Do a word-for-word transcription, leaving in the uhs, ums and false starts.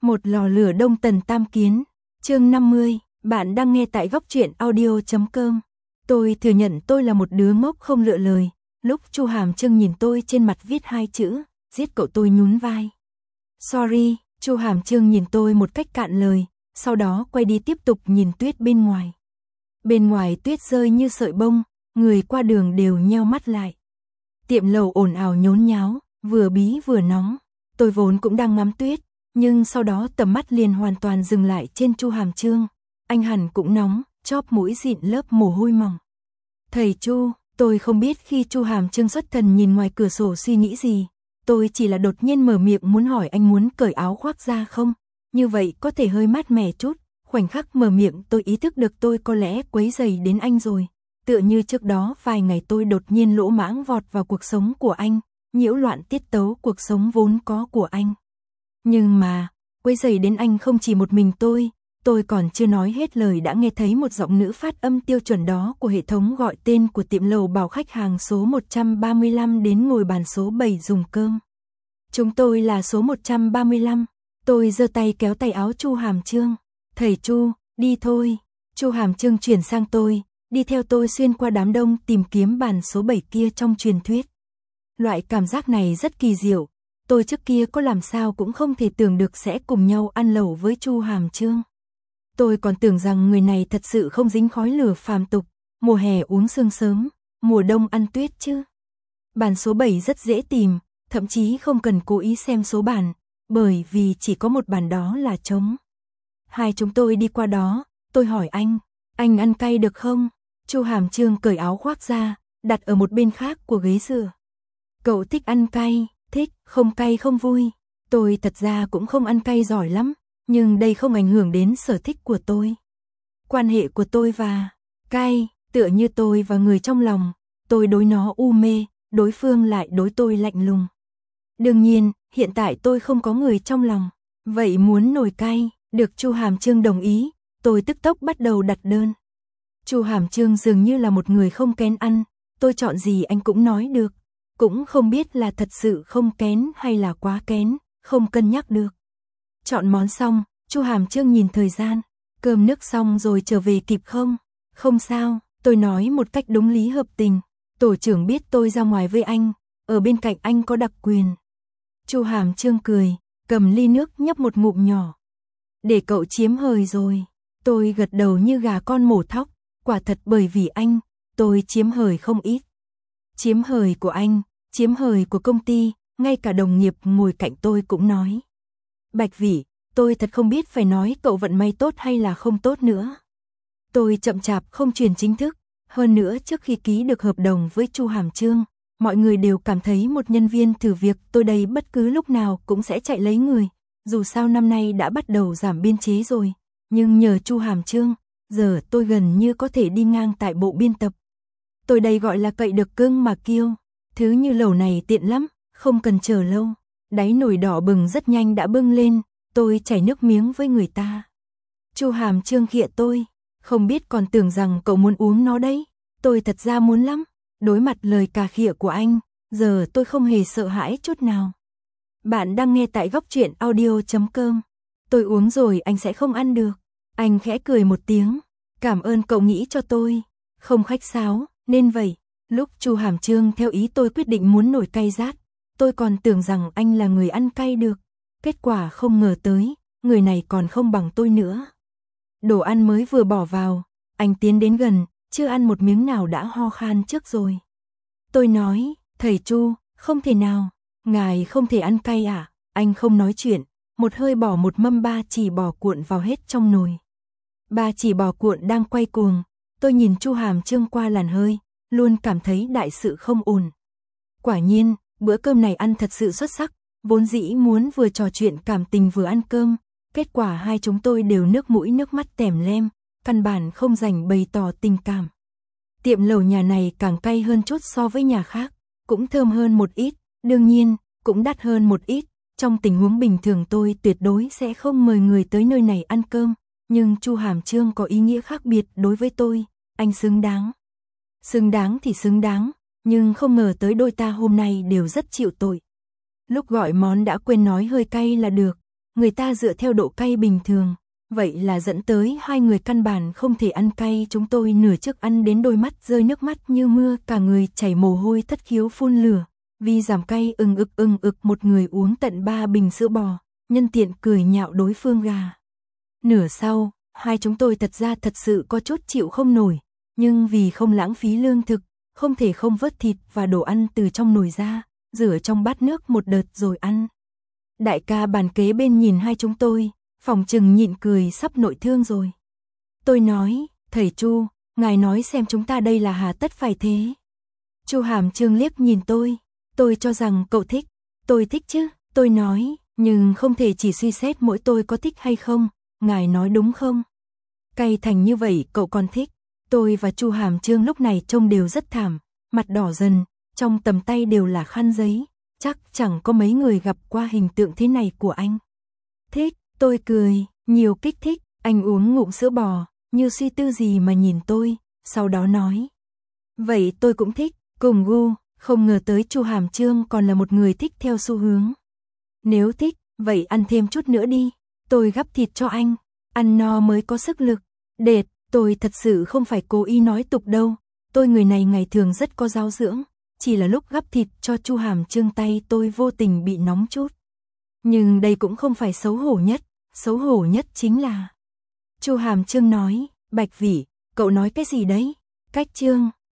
Một lò lửa đông tần tam kiến, chương năm mươi, bạn đang nghe tại góc truyện audio chấm com. Tôi thừa nhận tôi là một đứa ngốc không lựa lời, lúc Chu Hàm Trương nhìn tôi trên mặt viết hai chữ, giết cậu tôi nhún vai. Sorry, Chu Hàm Trương nhìn tôi một cách cạn lời, sau đó quay đi tiếp tục nhìn tuyết bên ngoài. Bên ngoài tuyết rơi như sợi bông, người qua đường đều nheo mắt lại. Tiệm lầu ồn ào nhốn nháo, vừa bí vừa nóng, tôi vốn cũng đang ngắm tuyết. Nhưng sau đó tầm mắt liền hoàn toàn dừng lại trên Chu Hàm Trương. Anh hẳn cũng nóng, chóp mũi dịn lớp mồ hôi mỏng. Thầy Chu, tôi không biết khi Chu Hàm Trương xuất thần nhìn ngoài cửa sổ suy nghĩ gì. Tôi chỉ là đột nhiên mở miệng muốn hỏi anh muốn cởi áo khoác ra không? Như vậy có thể hơi mát mẻ chút. Khoảnh khắc mở miệng tôi ý thức được tôi có lẽ quấy rầy đến anh rồi. Tựa như trước đó vài ngày tôi đột nhiên lỗ mãng vọt vào cuộc sống của anh, nhiễu loạn tiết tấu cuộc sống vốn có của anh. Nhưng mà, quấy rầy đến anh không chỉ một mình tôi, tôi còn chưa nói hết lời đã nghe thấy một giọng nữ phát âm tiêu chuẩn đó của hệ thống gọi tên của tiệm lầu bảo khách hàng số một trăm ba mươi lăm đến ngồi bàn số bảy dùng cơm. Chúng tôi là số một trăm ba mươi lăm, tôi giơ tay kéo tay áo Chu Hàm Trương. Thầy Chu, đi thôi. Chu Hàm Trương chuyển sang tôi, đi theo tôi xuyên qua đám đông tìm kiếm bàn số bảy kia trong truyền thuyết. Loại cảm giác này rất kỳ diệu. Tôi trước kia có làm sao cũng không thể tưởng được sẽ cùng nhau ăn lẩu với Chu Hàm Trương. Tôi còn tưởng rằng người này thật sự không dính khói lửa phàm tục, mùa hè uống sương sớm, mùa đông ăn tuyết chứ. Bàn số bảy rất dễ tìm, thậm chí không cần cố ý xem số bàn, bởi vì chỉ có một bàn đó là trống. Hai chúng tôi đi qua đó, tôi hỏi anh, anh ăn cay được không? Chu Hàm Trương cởi áo khoác ra, đặt ở một bên khác của ghế dựa. Cậu thích ăn cay? Thích, không cay không vui. Tôi thật ra cũng không ăn cay giỏi lắm, nhưng đây không ảnh hưởng đến sở thích của tôi. Quan hệ của tôi và cay, tựa như tôi và người trong lòng, tôi đối nó u mê, đối phương lại đối tôi lạnh lùng. Đương nhiên, hiện tại tôi không có người trong lòng, vậy muốn nồi cay, được Chu Hàm Trương đồng ý, tôi tức tốc bắt đầu đặt đơn. Chu Hàm Trương dường như là một người không kén ăn, tôi chọn gì anh cũng nói được. Cũng không biết là thật sự không kén hay là quá kén, không cân nhắc được. Chọn món xong, Chu Hàm Trương nhìn thời gian, cơm nước xong rồi trở về kịp không? Không sao, tôi nói một cách đúng lý hợp tình. Tổ trưởng biết tôi ra ngoài với anh, ở bên cạnh anh có đặc quyền. Chu Hàm Trương cười, cầm ly nước nhấp một ngụm nhỏ. Để cậu chiếm hời rồi. Tôi gật đầu như gà con mổ thóc, quả thật bởi vì anh, tôi chiếm hời không ít. Chiếm hời của anh, chiếm hời của công ty, ngay cả đồng nghiệp ngồi cạnh tôi cũng nói. Bạch Vĩ, tôi thật không biết phải nói cậu vận may tốt hay là không tốt nữa. Tôi chậm chạp không truyền chính thức, hơn nữa trước khi ký được hợp đồng với Chu Hàm Trương, mọi người đều cảm thấy một nhân viên thử việc tôi đây bất cứ lúc nào cũng sẽ chạy lấy người. Dù sao năm nay đã bắt đầu giảm biên chế rồi, nhưng nhờ Chu Hàm Trương, giờ tôi gần như có thể đi ngang tại bộ biên tập. Tôi đây gọi là cậy được cưng mà kiêu, thứ như lẩu này tiện lắm, không cần chờ lâu. Đáy nồi đỏ bừng rất nhanh đã bưng lên, tôi chảy nước miếng với người ta. Chu Hàm Trương khịa tôi, không biết còn tưởng rằng cậu muốn uống nó đấy, tôi thật ra muốn lắm. Đối mặt lời cà khịa của anh, giờ tôi không hề sợ hãi chút nào. Bạn đang nghe tại góc truyện audio chấm com. Tôi uống rồi anh sẽ không ăn được. Anh khẽ cười một tiếng, cảm ơn cậu nghĩ cho tôi, không khách sáo. Nên vậy, lúc Chu Hàm Trương theo ý tôi quyết định muốn nồi cay rát, tôi còn tưởng rằng anh là người ăn cay được. Kết quả không ngờ tới, người này còn không bằng tôi nữa. Đồ ăn mới vừa bỏ vào, anh tiến đến gần, chưa ăn một miếng nào đã ho khan trước rồi. Tôi nói, thầy Chu, không thể nào, ngài không thể ăn cay à? Anh không nói chuyện, một hơi bỏ một mâm ba chỉ bò cuộn vào hết trong nồi. Ba chỉ bò cuộn đang quay cuồng. Tôi nhìn Chu Hàm Trương qua làn hơi, luôn cảm thấy đại sự không ổn. Quả nhiên, bữa cơm này ăn thật sự xuất sắc, vốn dĩ muốn vừa trò chuyện cảm tình vừa ăn cơm, kết quả hai chúng tôi đều nước mũi nước mắt tèm lem, căn bản không dành bày tỏ tình cảm. Tiệm lẩu nhà này càng cay hơn chút so với nhà khác, cũng thơm hơn một ít, đương nhiên, cũng đắt hơn một ít. Trong tình huống bình thường tôi tuyệt đối sẽ không mời người tới nơi này ăn cơm, nhưng Chu Hàm Trương có ý nghĩa khác biệt đối với tôi. Anh xứng đáng. Xứng đáng thì xứng đáng, nhưng không ngờ tới đôi ta hôm nay đều rất chịu tội. Lúc gọi món đã quên nói hơi cay là được, người ta dựa theo độ cay bình thường, vậy là dẫn tới hai người căn bản không thể ăn cay. Chúng tôi nửa trước ăn đến đôi mắt rơi nước mắt như mưa, cả người chảy mồ hôi thất khiếu phun lửa, vì giảm cay ừng ực ừng ực một người uống tận ba bình sữa bò, nhân tiện cười nhạo đối phương gà. Nửa sau, hai chúng tôi thật ra thật sự có chút chịu không nổi, nhưng vì không lãng phí lương thực, không thể không vớt thịt và đồ ăn từ trong nồi ra, rửa trong bát nước một đợt rồi ăn. Đại ca bàn kế bên nhìn hai chúng tôi, phòng chừng nhịn cười sắp nội thương rồi. Tôi nói, thầy Chu, ngài nói xem chúng ta đây là hà tất phải thế. Chu Hàm Chương liếc nhìn tôi, tôi cho rằng cậu thích, tôi thích chứ, tôi nói, nhưng không thể chỉ suy xét mỗi tôi có thích hay không, ngài nói đúng không? Cay thành như vậy cậu còn thích. Tôi và Chu Hàm Chương lúc này trông đều rất thảm, mặt đỏ dần, trong tầm tay đều là khăn giấy, chắc chẳng có mấy người gặp qua hình tượng thế này của anh. Thích, tôi cười, nhiều kích thích, anh uống ngụm sữa bò, như suy tư gì mà nhìn tôi, sau đó nói. Vậy tôi cũng thích, cùng gu, không ngờ tới Chu Hàm Chương còn là một người thích theo xu hướng. Nếu thích, vậy ăn thêm chút nữa đi, tôi gắp thịt cho anh, ăn no mới có sức lực. Đệt, tôi thật sự không phải cố ý nói tục đâu, tôi người này ngày thường rất có giáo dưỡng, chỉ là lúc gắp thịt cho Chu Hàm Chương tay tôi vô tình bị nóng chút. Nhưng đây cũng không phải xấu hổ nhất, xấu hổ nhất chính là... Chu Hàm Chương nói, Bạch Vĩ, cậu nói cái gì đấy? Cách Chương,